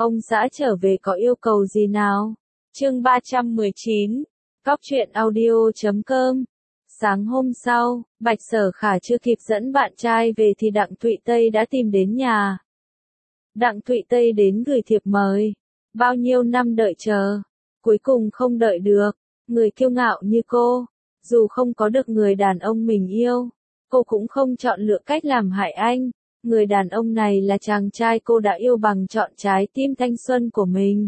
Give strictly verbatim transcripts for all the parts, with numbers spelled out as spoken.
Ông xã trở về có yêu cầu gì nào? Chương ba trăm mười chín, Cóc truyện audio chấm com. Sáng hôm sau, Bạch Sở Khả chưa kịp dẫn bạn trai về thì Đặng Thụy Tây đã tìm đến nhà. Đặng Thụy Tây đến gửi thiệp mời. Bao nhiêu năm đợi chờ, cuối cùng không đợi được. Người kiêu ngạo như cô, dù không có được người đàn ông mình yêu, cô cũng không chọn lựa cách làm hại anh. Người đàn ông này là chàng trai cô đã yêu bằng trọn trái tim thanh xuân của mình.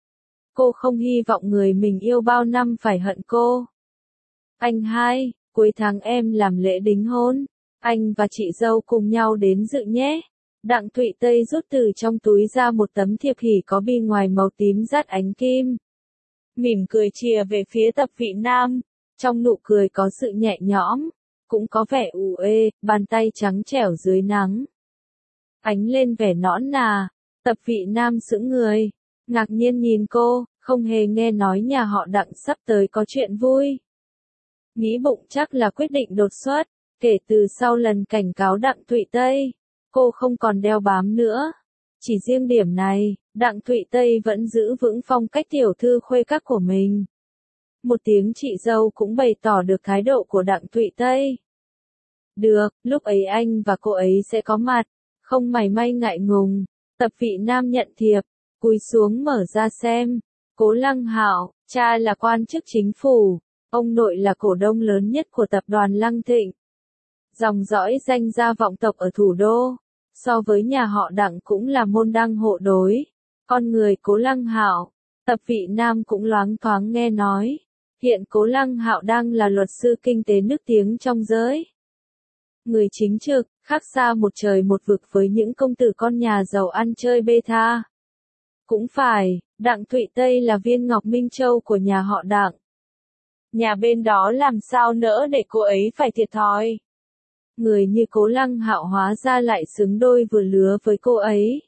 Cô không hy vọng người mình yêu bao năm phải hận cô. Anh hai, cuối tháng em làm lễ đính hôn, anh và chị dâu cùng nhau đến dự nhé. Đặng Thụy Tây rút từ trong túi ra một tấm thiệp hỷ có bi ngoài màu tím rát ánh kim. Mỉm cười chìa về phía Tập Vị Nam, trong nụ cười có sự nhẹ nhõm, cũng có vẻ u ê, bàn tay trắng trẻo dưới nắng. Ánh lên vẻ nõn nà, Tập Vị Nam sững người, ngạc nhiên nhìn cô, không hề nghe nói nhà họ Đặng sắp tới có chuyện vui. Nghĩ bụng chắc là quyết định đột xuất, kể từ sau lần cảnh cáo Đặng Thụy Tây, cô không còn đeo bám nữa. Chỉ riêng điểm này, Đặng Thụy Tây vẫn giữ vững phong cách tiểu thư khuê các của mình. Một tiếng chị dâu cũng bày tỏ được thái độ của Đặng Thụy Tây. Được, lúc ấy anh và cô ấy sẽ có mặt, không mảy may ngại ngùng. Tập Vị Nam nhận thiệp, cúi xuống mở ra xem. Cố Lăng Hạo, cha là quan chức chính phủ, ông nội là cổ đông lớn nhất của tập đoàn Lăng Thịnh. Dòng dõi danh gia vọng tộc ở thủ đô, so với nhà họ Đặng cũng là môn đăng hộ đối. Con người Cố Lăng Hạo, Tập Vị Nam cũng loáng thoáng nghe nói. Hiện Cố Lăng Hạo đang là luật sư kinh tế nức tiếng trong giới. Người chính trực, khác xa một trời một vực với những công tử con nhà giàu ăn chơi bê tha. Cũng phải, Đặng Thụy Tây là viên ngọc minh châu của nhà họ Đặng. Nhà bên đó làm sao nỡ để cô ấy phải thiệt thòi. Người như Cố Lăng Hạo hóa ra lại xứng đôi vừa lứa với cô ấy.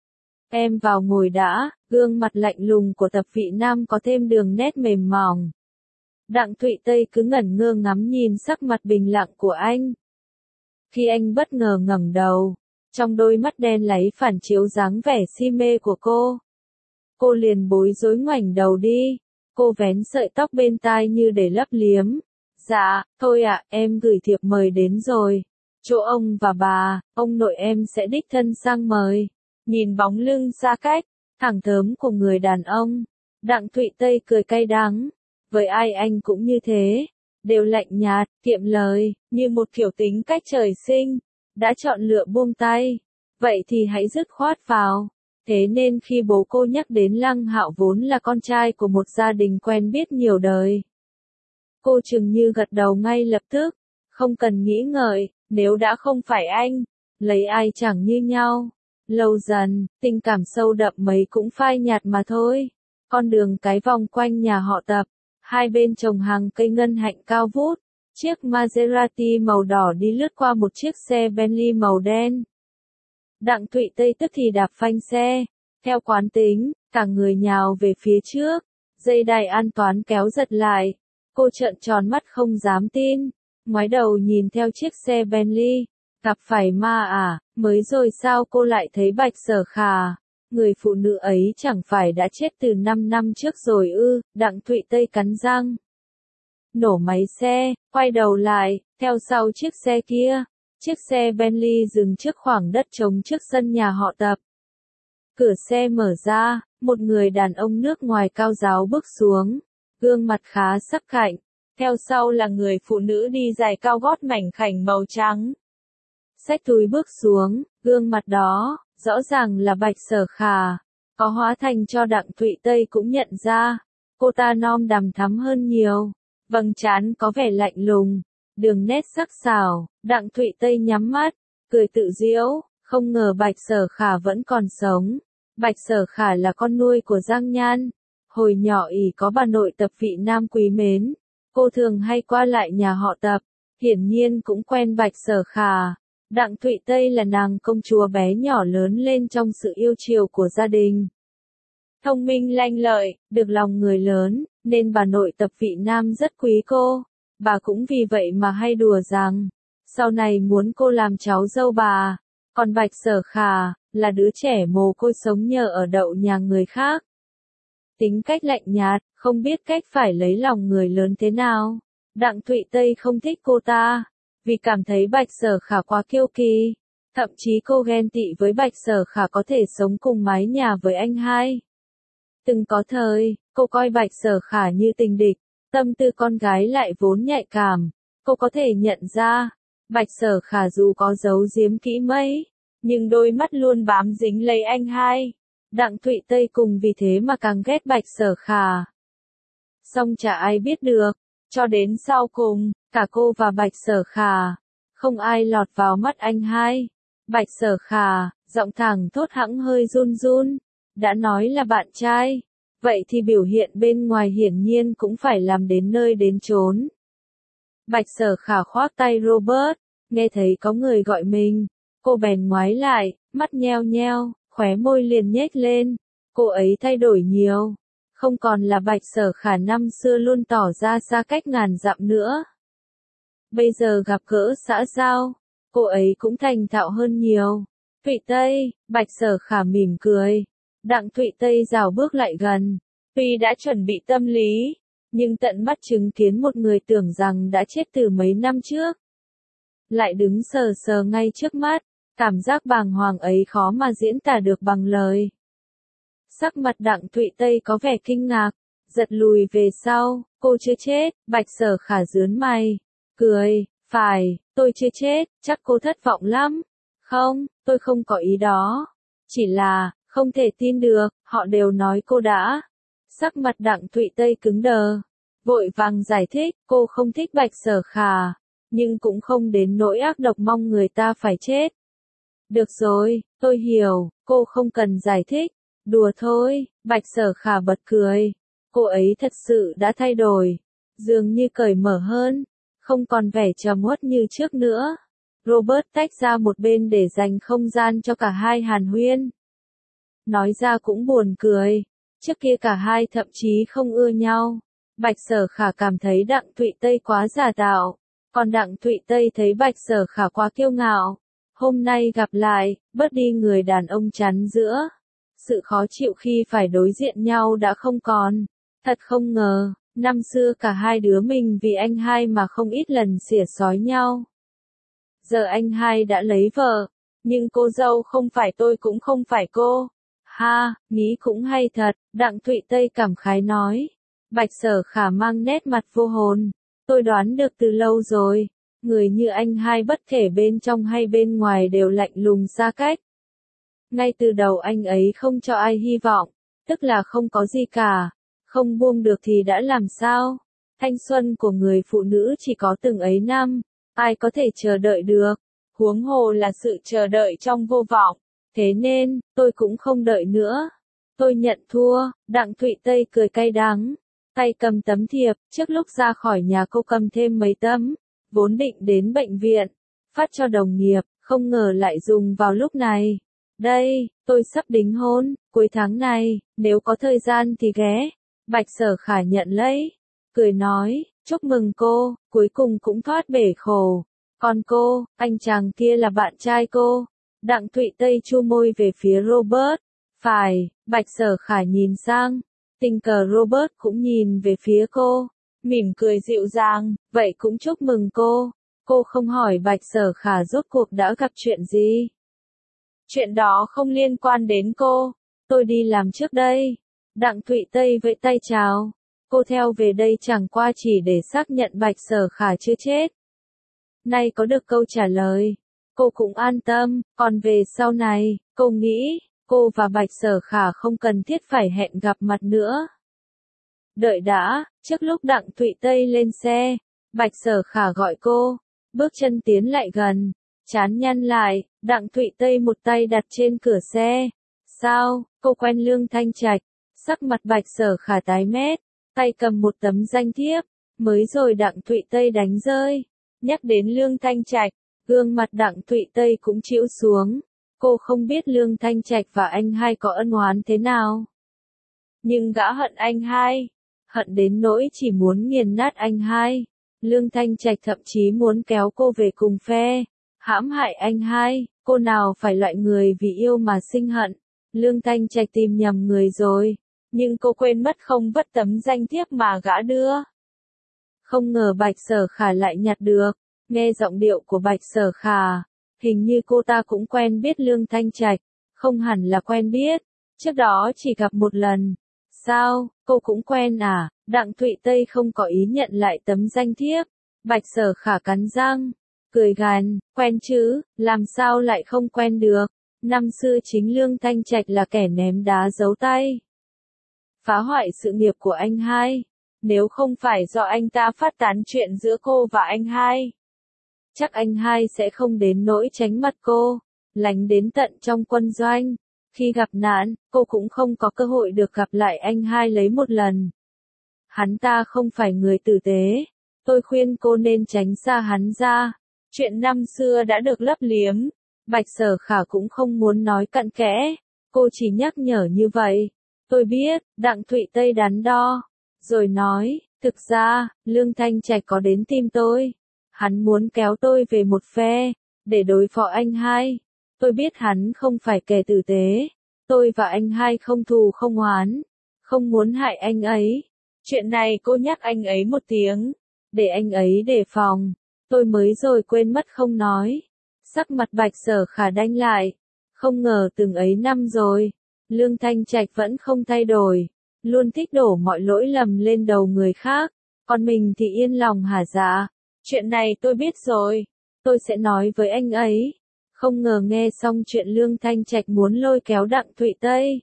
Em vào ngồi đã, gương mặt lạnh lùng của Tập Vị Nam có thêm đường nét mềm mỏng. Đặng Thụy Tây cứ ngẩn ngơ ngắm nhìn sắc mặt bình lặng của anh. Khi anh bất ngờ ngẩng đầu, trong đôi mắt đen láy phản chiếu dáng vẻ si mê của cô. Cô liền bối rối ngoảnh đầu đi, cô vén sợi tóc bên tai như để lấp liếm. Dạ, thôi ạ, em gửi thiệp mời đến rồi. Chỗ ông và bà, ông nội em sẽ đích thân sang mời. Nhìn bóng lưng xa cách, thẳng thớm của người đàn ông, Đặng Thụy Tây cười cay đắng. Với ai anh cũng như thế, đều lạnh nhạt, kiệm lời, như một kiểu tính cách trời sinh. Đã chọn lựa buông tay, vậy thì hãy dứt khoát vào. Thế nên khi bố cô nhắc đến Lăng Hạo vốn là con trai của một gia đình quen biết nhiều đời, cô chừng như gật đầu ngay lập tức, không cần nghĩ ngợi, nếu đã không phải anh, lấy ai chẳng như nhau. Lâu dần, tình cảm sâu đậm mấy cũng phai nhạt mà thôi. Con đường cái vòng quanh nhà họ Tập, hai bên trồng hàng cây ngân hạnh cao vút, chiếc Maserati màu đỏ đi lướt qua một chiếc xe Bentley màu đen. Đặng Thụy Tây tức thì đạp phanh xe, theo quán tính, cả người nhào về phía trước, dây đai an toàn kéo giật lại. Cô trợn tròn mắt không dám tin, ngoái đầu nhìn theo chiếc xe Bentley, gặp phải ma à, mới rồi sao cô lại thấy Bạch Sở Khả, người phụ nữ ấy chẳng phải đã chết từ năm năm trước rồi ư. Đặng Thụy Tây cắn răng, nổ máy xe, quay đầu lại, theo sau chiếc xe kia. Chiếc xe Bentley dừng trước khoảng đất trống trước sân nhà họ Tập. Cửa xe mở ra, một người đàn ông nước ngoài cao ráo bước xuống, gương mặt khá sắc khạnh. Theo sau là người phụ nữ đi giày cao gót mảnh khảnh màu trắng. Xách túi bước xuống, gương mặt đó, rõ ràng là Bạch Sở Khả. Có hóa thành cho Đặng Thụy Tây cũng nhận ra, cô ta non đằm thắm hơn nhiều, vầng trán có vẻ lạnh lùng, đường nét sắc sảo. Đặng Thụy Tây nhắm mắt, cười tự giễu, không ngờ Bạch Sở Khả vẫn còn sống. Bạch Sở Khả là con nuôi của Giang Nhan. Hồi nhỏ ỷ có bà nội Tập Vị Nam quý mến, cô thường hay qua lại nhà họ Tập, hiển nhiên cũng quen Bạch Sở Khả. Đặng Thụy Tây là nàng công chúa bé nhỏ lớn lên trong sự yêu chiều của gia đình. Thông minh lanh lợi, được lòng người lớn, nên bà nội Tập Vị Nam rất quý cô. Bà cũng vì vậy mà hay đùa rằng, sau này muốn cô làm cháu dâu bà. Còn Bạch Sở Khả, là đứa trẻ mồ côi sống nhờ ở đậu nhà người khác. Tính cách lạnh nhạt, không biết cách phải lấy lòng người lớn thế nào. Đặng Thụy Tây không thích cô ta, vì cảm thấy Bạch Sở Khả quá kiêu kỳ. Thậm chí cô ghen tị với Bạch Sở Khả có thể sống cùng mái nhà với anh hai. Từng có thời, cô coi Bạch Sở Khả như tình địch, tâm tư con gái lại vốn nhạy cảm. Cô có thể nhận ra, Bạch Sở Khả dù có giấu giếm kỹ mấy, nhưng đôi mắt luôn bám dính lấy anh hai. Đặng Thụy Tây cùng vì thế mà càng ghét Bạch Sở Khả. Song chả ai biết được, cho đến sau cùng, cả cô và Bạch Sở Khả, không ai lọt vào mắt anh hai. Bạch Sở Khả, giọng thẳng thốt hẵng hơi run run, đã nói là bạn trai, vậy thì biểu hiện bên ngoài hiển nhiên cũng phải làm đến nơi đến chốn. Bạch Sở Khả khoác tay Robert, nghe thấy có người gọi mình, cô bèn ngoái lại, mắt nheo nheo, khóe môi liền nhếch lên. Cô ấy thay đổi nhiều, không còn là Bạch Sở Khả năm xưa luôn tỏ ra xa cách ngàn dặm nữa. Bây giờ gặp gỡ xã giao, cô ấy cũng thành thạo hơn nhiều. Thụy Tây, Bạch Sở Khả mỉm cười. Đặng Thụy Tây rảo bước lại gần. Tuy đã chuẩn bị tâm lý, nhưng tận mắt chứng kiến một người tưởng rằng đã chết từ mấy năm trước, lại đứng sờ sờ ngay trước mắt, cảm giác bàng hoàng ấy khó mà diễn tả được bằng lời. Sắc mặt Đặng Thụy Tây có vẻ kinh ngạc, giật lùi về sau, cô chưa chết. Bạch Sở Khả giướn mày, cười, phải, tôi chưa chết, chắc cô thất vọng lắm. Không, tôi không có ý đó. Chỉ là, không thể tin được, họ đều nói cô đã. Sắc mặt Đặng Thụy Tây cứng đờ, vội vàng giải thích, cô không thích Bạch Sở Khả, nhưng cũng không đến nỗi ác độc mong người ta phải chết. Được rồi, tôi hiểu, cô không cần giải thích. Đùa thôi, Bạch Sở Khả bật cười. Cô ấy thật sự đã thay đổi, dường như cởi mở hơn, không còn vẻ trầm uất như trước nữa. Robert tách ra một bên để dành không gian cho cả hai hàn huyên. Nói ra cũng buồn cười, trước kia cả hai thậm chí không ưa nhau. Bạch Sở Khả cảm thấy Đặng Thụy Tây quá giả tạo, còn Đặng Thụy Tây thấy Bạch Sở Khả quá kiêu ngạo. Hôm nay gặp lại, bớt đi người đàn ông chắn giữa. Sự khó chịu khi phải đối diện nhau đã không còn. Thật không ngờ, năm xưa cả hai đứa mình vì anh hai mà không ít lần xỉa xói nhau. Giờ anh hai đã lấy vợ, nhưng cô dâu không phải tôi cũng không phải cô. Ha, nghĩ cũng hay thật, Đặng Thụy Tây cảm khái nói. Bạch Sở Khả mang nét mặt vô hồn. Tôi đoán được từ lâu rồi, người như anh hai bất kể bên trong hay bên ngoài đều lạnh lùng xa cách. Ngay từ đầu anh ấy không cho ai hy vọng, tức là không có gì cả, không buông được thì đã làm sao? Thanh xuân của người phụ nữ chỉ có từng ấy năm, ai có thể chờ đợi được, huống hồ là sự chờ đợi trong vô vọng, thế nên, tôi cũng không đợi nữa. Tôi nhận thua. Đặng Thụy Tây cười cay đắng, tay cầm tấm thiệp, trước lúc ra khỏi nhà cô cầm thêm mấy tấm, vốn định đến bệnh viện, phát cho đồng nghiệp, không ngờ lại dùng vào lúc này. Đây, tôi sắp đính hôn, cuối tháng này, nếu có thời gian thì ghé. Bạch Sở Khả nhận lấy, cười nói, chúc mừng cô, cuối cùng cũng thoát bể khổ. Còn cô, anh chàng kia là bạn trai cô. Đặng Thụy Tây chu môi về phía Robert. Phải, Bạch Sở Khả nhìn sang, tình cờ Robert cũng nhìn về phía cô, mỉm cười dịu dàng, vậy cũng chúc mừng cô. Cô không hỏi Bạch Sở Khả rốt cuộc đã gặp chuyện gì. Chuyện đó không liên quan đến cô, tôi đi làm trước đây. Đặng Thụy Tây vẫy tay chào, cô theo về đây chẳng qua chỉ để xác nhận Bạch Sở Khả chưa chết. Nay có được câu trả lời, cô cũng an tâm, còn về sau này, cô nghĩ, cô và Bạch Sở Khả không cần thiết phải hẹn gặp mặt nữa. Đợi đã, trước lúc Đặng Thụy Tây lên xe, Bạch Sở Khả gọi cô, bước chân tiến lại gần, trán nhăn lại, Đặng Thụy Tây một tay đặt trên cửa xe. Sao, cô quen Lương Thanh Trạch? Sắc mặt Bạch Sở Khả tái mét, tay cầm một tấm danh thiếp, mới rồi Đặng Thụy Tây đánh rơi. Nhắc đến Lương Thanh Trạch, gương mặt Đặng Thụy Tây cũng chĩu xuống. Cô không biết Lương Thanh Trạch và anh hai có ân oán thế nào. Nhưng gã hận anh hai, hận đến nỗi chỉ muốn nghiền nát anh hai. Lương Thanh Trạch thậm chí muốn kéo cô về cùng phe, hãm hại anh hai. Cô cô nào phải loại người vì yêu mà sinh hận. Lương Thanh Trạch tìm nhầm người rồi, nhưng cô quên mất không vất tấm danh thiếp mà gã đưa. Không ngờ Bạch Sở Khả lại nhặt được, nghe giọng điệu của Bạch Sở Khả, hình như cô ta cũng quen biết Lương Thanh Trạch, không hẳn là quen biết, trước đó chỉ gặp một lần. Sao, cô cũng quen à? Đặng Thụy Tây không có ý nhận lại tấm danh thiếp. Bạch Sở Khả cắn răng, cười gằn, quen chứ, làm sao lại không quen được. Năm xưa chính Lương Thanh Trạch là kẻ ném đá giấu tay, phá hoại sự nghiệp của anh hai. Nếu không phải do anh ta phát tán chuyện giữa cô và anh hai, chắc anh hai sẽ không đến nỗi tránh mặt cô, lánh đến tận trong quân doanh. Khi gặp nạn, cô cũng không có cơ hội được gặp lại anh hai lấy một lần. Hắn ta không phải người tử tế, tôi khuyên cô nên tránh xa hắn ra. Chuyện năm xưa đã được lấp liếm, Bạch Sở Khả cũng không muốn nói cặn kẽ, cô chỉ nhắc nhở như vậy. Tôi biết, Đặng Thụy Tây đắn đo, rồi nói, thực ra, Lương Thanh Trạch có đến tìm tôi. Hắn muốn kéo tôi về một phe, để đối phó anh hai. Tôi biết hắn không phải kẻ tử tế, tôi và anh hai không thù không oán, không muốn hại anh ấy. Chuyện này cô nhắc anh ấy một tiếng, để anh ấy đề phòng, tôi mới rồi quên mất không nói. Sắc mặt Bạch Sở Khả đanh lại, không ngờ từng ấy năm rồi, Lương Thanh Trạch vẫn không thay đổi, luôn thích đổ mọi lỗi lầm lên đầu người khác, còn mình thì yên lòng hả dạ. Chuyện này tôi biết rồi, tôi sẽ nói với anh ấy. Không ngờ nghe xong chuyện Lương Thanh Trạch muốn lôi kéo Đặng Thụy Tây,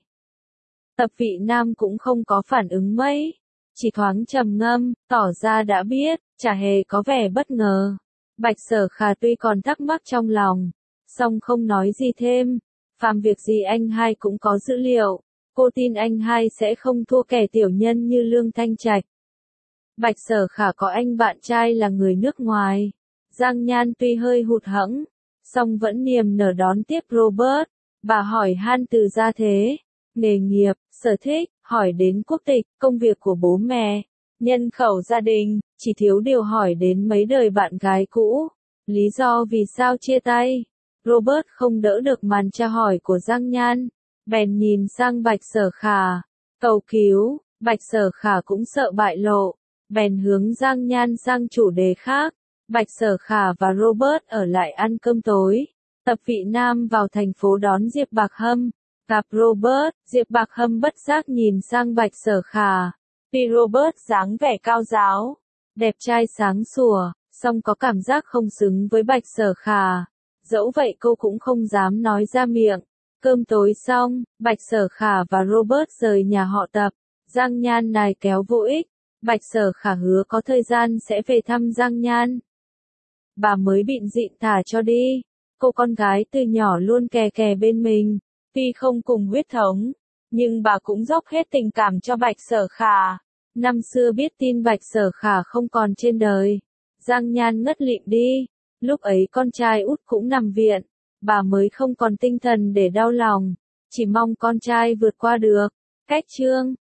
Tập Vị Nam cũng không có phản ứng mấy, chỉ thoáng trầm ngâm, tỏ ra đã biết, chả hề có vẻ bất ngờ. Bạch Sở Khả tuy còn thắc mắc trong lòng, song không nói gì thêm, phàm việc gì anh hai cũng có dữ liệu, cô tin anh hai sẽ không thua kẻ tiểu nhân như Lương Thanh Trạch. Bạch Sở Khả có anh bạn trai là người nước ngoài, Giang Nhan tuy hơi hụt hẫng, song vẫn niềm nở đón tiếp Robert. Bà hỏi han từ gia thế, nghề nghiệp, sở thích, hỏi đến quốc tịch, công việc của bố mẹ, nhân khẩu gia đình, chỉ thiếu điều hỏi đến mấy đời bạn gái cũ, lý do vì sao chia tay. Robert không đỡ được màn tra hỏi của Giang Nhan, bèn nhìn sang Bạch Sở Khả, cầu cứu. Bạch Sở Khả cũng sợ bại lộ, bèn hướng Giang Nhan sang chủ đề khác. Bạch Sở Khả và Robert ở lại ăn cơm tối. Tập Vị Nam vào thành phố đón Diệp Bạc Hâm. Gặp Robert, Diệp Bạc Hâm bất giác nhìn sang Bạch Sở Khả. Tuy Robert dáng vẻ cao giáo, đẹp trai sáng sủa, song có cảm giác không xứng với Bạch Sở Khả. Dẫu vậy cô cũng không dám nói ra miệng. Cơm tối xong, Bạch Sở Khả và Robert rời nhà họ Tập. Giang Nhan nài kéo vô ích. Bạch Sở Khả hứa có thời gian sẽ về thăm Giang Nhan. Bà mới bịn dịn thả cho đi. Cô con gái từ nhỏ luôn kè kè bên mình. Tuy không cùng huyết thống, nhưng bà cũng dốc hết tình cảm cho Bạch Sở Khả. Năm xưa biết tin Bạch Sở Khả không còn trên đời, Giang Nhan ngất lịm đi. Lúc ấy con trai út cũng nằm viện, bà mới không còn tinh thần để đau lòng, chỉ mong con trai vượt qua được. Cách chương